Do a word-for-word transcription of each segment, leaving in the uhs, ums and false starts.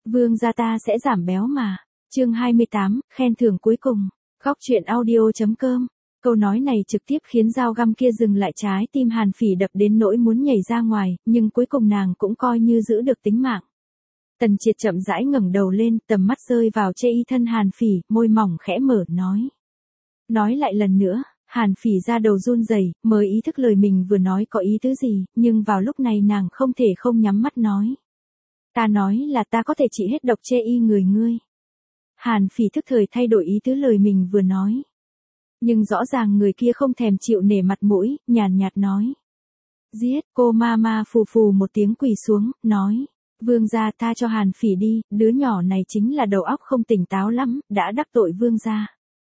Vương gia ta sẽ giảm béo mà. Chương hai mươi tám, khen thưởng cuối cùng. Góc truyện audio chấm com. Câu nói này trực tiếp khiến dao găm kia dừng lại, trái tim Hàn Phỉ đập đến nỗi muốn nhảy ra ngoài, nhưng cuối cùng nàng cũng coi như giữ được tính mạng. Tần Triệt chậm rãi ngẩng đầu lên, tầm mắt rơi vào chê y thân Hàn Phỉ, môi mỏng khẽ mở, nói. Nói lại lần nữa. Hàn Phỉ ra đầu run rẩy, mới ý thức lời mình vừa nói có ý tứ gì, nhưng vào lúc này nàng không thể không nhắm mắt nói. Ta nói là ta có thể trị hết độc chê y người ngươi. Hàn Phỉ thức thời thay đổi ý tứ lời mình vừa nói. Nhưng rõ ràng người kia không thèm chịu nể mặt mũi, nhàn nhạt nói. Giết, cô ma ma phù phù một tiếng quỳ xuống, nói. Vương gia tha cho Hàn Phỉ đi, đứa nhỏ này chính là đầu óc không tỉnh táo lắm, đã đắc tội vương gia.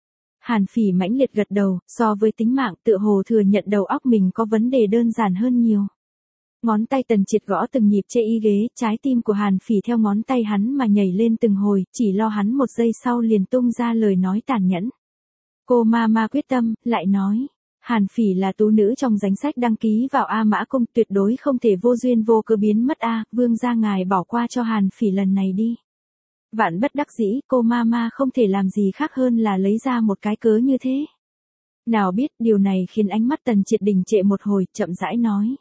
Hàn Phỉ mãnh liệt gật đầu, so với tính mạng tựa hồ thừa nhận đầu óc mình có vấn đề đơn giản hơn nhiều. Ngón tay Tần Triệt gõ từng nhịp chê y ghế, trái tim của Hàn Phỉ theo ngón tay hắn mà nhảy lên từng hồi, chỉ lo hắn một giây sau liền tung ra lời nói tàn nhẫn. Cô ma ma quyết tâm, lại nói. Hàn Phỉ là tú nữ trong danh sách đăng ký vào A Mã Cung, tuyệt đối không thể vô duyên vô cớ biến mất a, vương gia ngài bỏ qua cho Hàn Phỉ lần này đi. Vạn bất đắc dĩ, cô ma ma không thể làm gì khác hơn là lấy ra một cái cớ như thế. Nào biết điều này khiến ánh mắt Tần Triệt đình trệ một hồi, chậm rãi nói.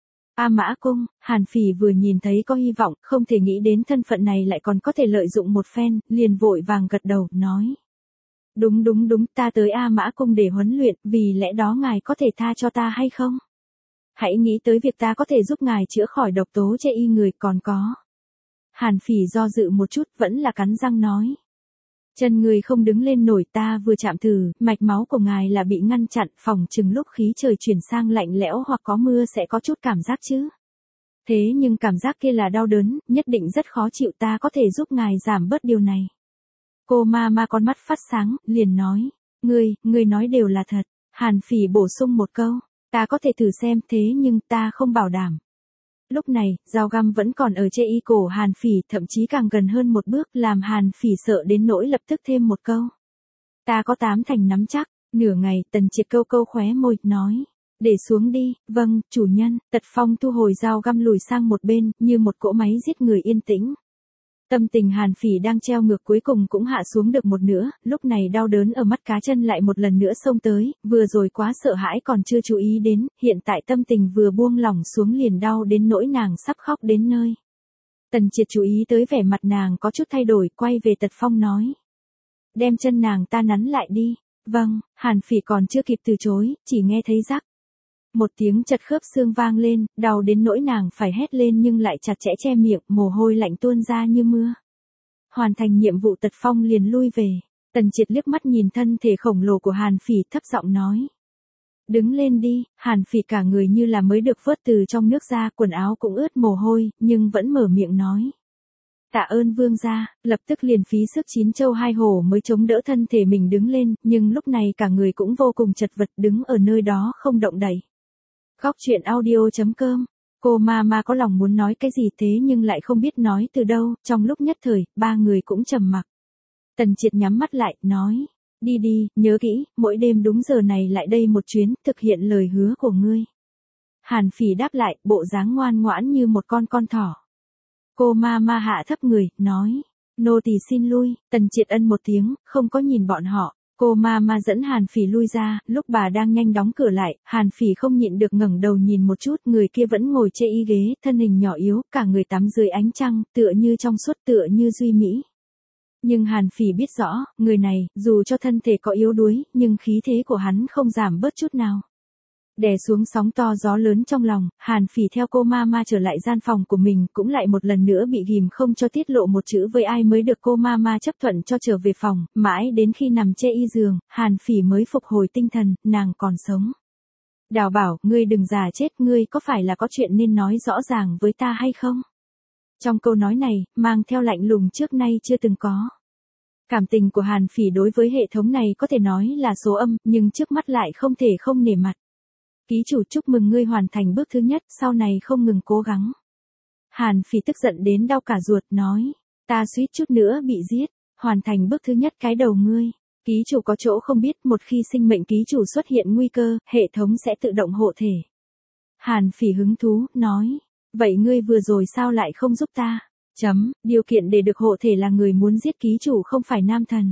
A Mã Cung, Hàn Phỉ vừa nhìn thấy có hy vọng, không thể nghĩ đến thân phận này lại còn có thể lợi dụng một phen, liền vội vàng gật đầu, nói. Đúng đúng đúng, ta tới A Mã Cung để huấn luyện, vì lẽ đó ngài có thể tha cho ta hay không? Hãy nghĩ tới việc ta có thể giúp ngài chữa khỏi độc tố chê y người, còn có. Hàn Phỉ do dự một chút, vẫn là cắn răng nói. Chân người không đứng lên nổi, ta vừa chạm thử, mạch máu của ngài là bị ngăn chặn, phòng chừng lúc khí trời chuyển sang lạnh lẽo hoặc có mưa sẽ có chút cảm giác chứ. Thế nhưng cảm giác kia là đau đớn, nhất định rất khó chịu, ta có thể giúp ngài giảm bớt điều này. Cô ma ma con mắt phát sáng, liền nói. Ngươi, ngươi nói đều là thật. Hàn Phỉ bổ sung một câu. Ta có thể thử xem, thế nhưng ta không bảo đảm. Lúc này, dao găm vẫn còn ở chê y cổ Hàn Phỉ, thậm chí càng gần hơn một bước, làm Hàn Phỉ sợ đến nỗi lập tức thêm một câu. Ta có tám thành nắm chắc. Nửa ngày, Tần Triệt câu câu khóe môi, nói. Để xuống đi, vâng, chủ nhân. Tật Phong thu hồi dao găm lùi sang một bên, như một cỗ máy giết người yên tĩnh. Tâm tình Hàn Phỉ đang treo ngược cuối cùng cũng hạ xuống được một nửa, lúc này đau đớn ở mắt cá chân lại một lần nữa xông tới, vừa rồi quá sợ hãi còn chưa chú ý đến, hiện tại tâm tình vừa buông lỏng xuống liền đau đến nỗi nàng sắp khóc đến nơi. Tần Triệt chú ý tới vẻ mặt nàng có chút thay đổi, quay về Tật Phong nói. Đem chân nàng ta nắn lại đi. Vâng, Hàn Phỉ còn chưa kịp từ chối, chỉ nghe thấy rắc. Một tiếng chật khớp xương vang lên, đau đến nỗi nàng phải hét lên nhưng lại chặt chẽ che miệng, mồ hôi lạnh tuôn ra như mưa. Hoàn thành nhiệm vụ, Tật Phong liền lui về. Tần Triệt liếc mắt nhìn thân thể khổng lồ của Hàn Phỉ, thấp giọng nói. Đứng lên đi. Hàn Phỉ cả người như là mới được vớt từ trong nước ra, quần áo cũng ướt mồ hôi, nhưng vẫn mở miệng nói. Tạ ơn vương gia, lập tức liền phí sức chín châu hai hổ mới chống đỡ thân thể mình đứng lên, nhưng lúc này cả người cũng vô cùng chật vật, đứng ở nơi đó không động đậy. Góc truyện audio chấm com. Cô ma ma có lòng muốn nói cái gì thế nhưng lại không biết nói từ đâu, trong lúc nhất thời, ba người cũng trầm mặc. Tần Triệt nhắm mắt lại, nói. Đi đi, nhớ kỹ, mỗi đêm đúng giờ này lại đây một chuyến, thực hiện lời hứa của ngươi. Hàn Phỉ đáp lại, bộ dáng ngoan ngoãn như một con con thỏ. Cô ma ma hạ thấp người, nói. Nô tỳ xin lui. Tần Triệt ân một tiếng, không có nhìn bọn họ. Cô ma ma dẫn Hàn Phỉ lui ra, lúc bà đang nhanh đóng cửa lại, Hàn Phỉ không nhịn được ngẩng đầu nhìn một chút, người kia vẫn ngồi chê y ghế, thân hình nhỏ yếu, cả người tắm dưới ánh trăng, tựa như trong suốt, tựa như duy mỹ. Nhưng Hàn Phỉ biết rõ, người này, dù cho thân thể có yếu đuối, nhưng khí thế của hắn không giảm bớt chút nào. Đè xuống sóng to gió lớn trong lòng, Hàn Phỉ theo cô ma ma trở lại gian phòng của mình, cũng lại một lần nữa bị ghìm không cho tiết lộ một chữ với ai mới được cô ma ma chấp thuận cho trở về phòng, mãi đến khi nằm chê y giường, Hàn Phỉ mới phục hồi tinh thần, nàng còn sống. Đào bảo, ngươi đừng già chết, ngươi có phải là có chuyện nên nói rõ ràng với ta hay không? Trong câu nói này, mang theo lạnh lùng trước nay chưa từng có. Cảm tình của Hàn Phỉ đối với hệ thống này có thể nói là số âm, nhưng trước mắt lại không thể không nể mặt. Ký chủ chúc mừng ngươi hoàn thành bước thứ nhất, sau này không ngừng cố gắng. Hàn Phỉ tức giận đến đau cả ruột, nói. Ta suýt chút nữa bị giết, hoàn thành bước thứ nhất cái đầu ngươi. Ký chủ có chỗ không biết, một khi sinh mệnh ký chủ xuất hiện nguy cơ, hệ thống sẽ tự động hộ thể. Hàn Phỉ hứng thú, nói. Vậy ngươi vừa rồi sao lại không giúp ta? Chấm, điều kiện để được hộ thể là người muốn giết ký chủ không phải nam thần.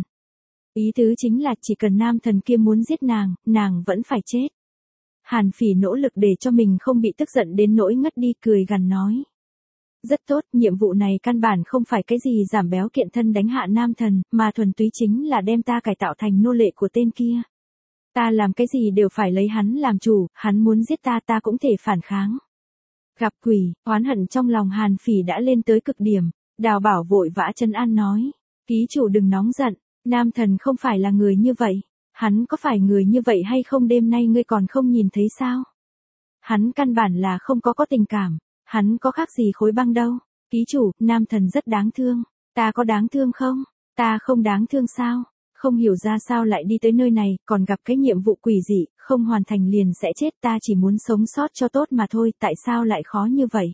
Ý tứ chính là chỉ cần nam thần kia muốn giết nàng, nàng vẫn phải chết. Hàn Phỉ nỗ lực để cho mình không bị tức giận đến nỗi ngất đi, cười gằn nói. Rất tốt, nhiệm vụ này căn bản không phải cái gì giảm béo kiện thân đánh hạ nam thần, mà thuần túy chính là đem ta cải tạo thành nô lệ của tên kia. Ta làm cái gì đều phải lấy hắn làm chủ, hắn muốn giết ta ta cũng thể phản kháng. Gặp quỷ, oán hận trong lòng Hàn Phỉ đã lên tới cực điểm, Đào Bảo vội vã trấn an nói. Ký chủ đừng nóng giận, nam thần không phải là người như vậy. Hắn có phải người như vậy hay không đêm nay ngươi còn không nhìn thấy sao? Hắn căn bản là không có có tình cảm, hắn có khác gì khối băng đâu. Ký chủ, nam thần rất đáng thương. Ta có đáng thương không? Ta không đáng thương sao? Không hiểu ra sao lại đi tới nơi này, còn gặp cái nhiệm vụ quỷ dị, không hoàn thành liền sẽ chết, ta chỉ muốn sống sót cho tốt mà thôi, tại sao lại khó như vậy?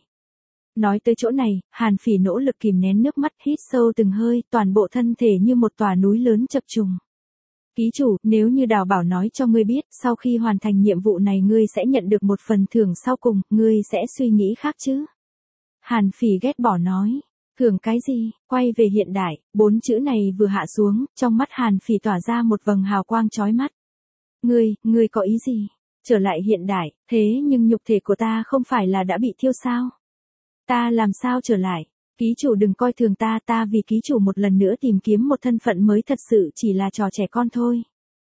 Nói tới chỗ này, Hàn Phỉ nỗ lực kìm nén nước mắt, hít sâu từng hơi, toàn bộ thân thể như một tòa núi lớn chập trùng. Ký chủ, nếu như Đào Bảo nói cho ngươi biết, sau khi hoàn thành nhiệm vụ này ngươi sẽ nhận được một phần thưởng sau cùng, ngươi sẽ suy nghĩ khác chứ? Hàn Phỉ ghét bỏ nói. Thưởng cái gì? Quay về hiện đại, bốn chữ này vừa hạ xuống, trong mắt Hàn Phỉ tỏa ra một vầng hào quang chói mắt. Ngươi, ngươi có ý gì? Trở lại hiện đại, thế nhưng nhục thể của ta không phải là đã bị thiêu sao? Ta làm sao trở lại? Ký chủ đừng coi thường ta, ta vì ký chủ một lần nữa tìm kiếm một thân phận mới, thật sự chỉ là trò trẻ con thôi.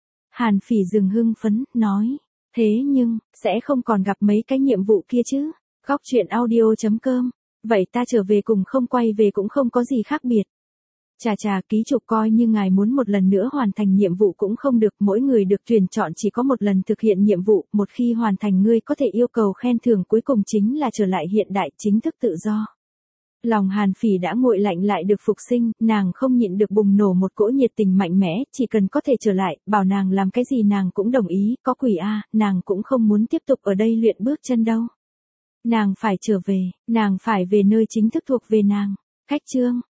Hàn Phỉ dừng hưng phấn, nói. Thế nhưng, sẽ không còn gặp mấy cái nhiệm vụ kia chứ? Góc truyện audio chấm com. Vậy ta trở về cùng không quay về cũng không có gì khác biệt. Chà chà, ký chủ coi như ngài muốn một lần nữa hoàn thành nhiệm vụ cũng không được, mỗi người được tuyển chọn chỉ có một lần thực hiện nhiệm vụ, một khi hoàn thành ngươi có thể yêu cầu khen thưởng cuối cùng chính là trở lại hiện đại, chính thức tự do. Lòng Hàn Phỉ đã nguội lạnh lại được phục sinh, nàng không nhịn được bùng nổ một cỗ nhiệt tình mạnh mẽ, chỉ cần có thể trở lại, bảo nàng làm cái gì nàng cũng đồng ý, có quỷ a, nàng cũng không muốn tiếp tục ở đây luyện bước chân đâu. Nàng phải trở về, nàng phải về nơi chính thức thuộc về nàng. Khách chương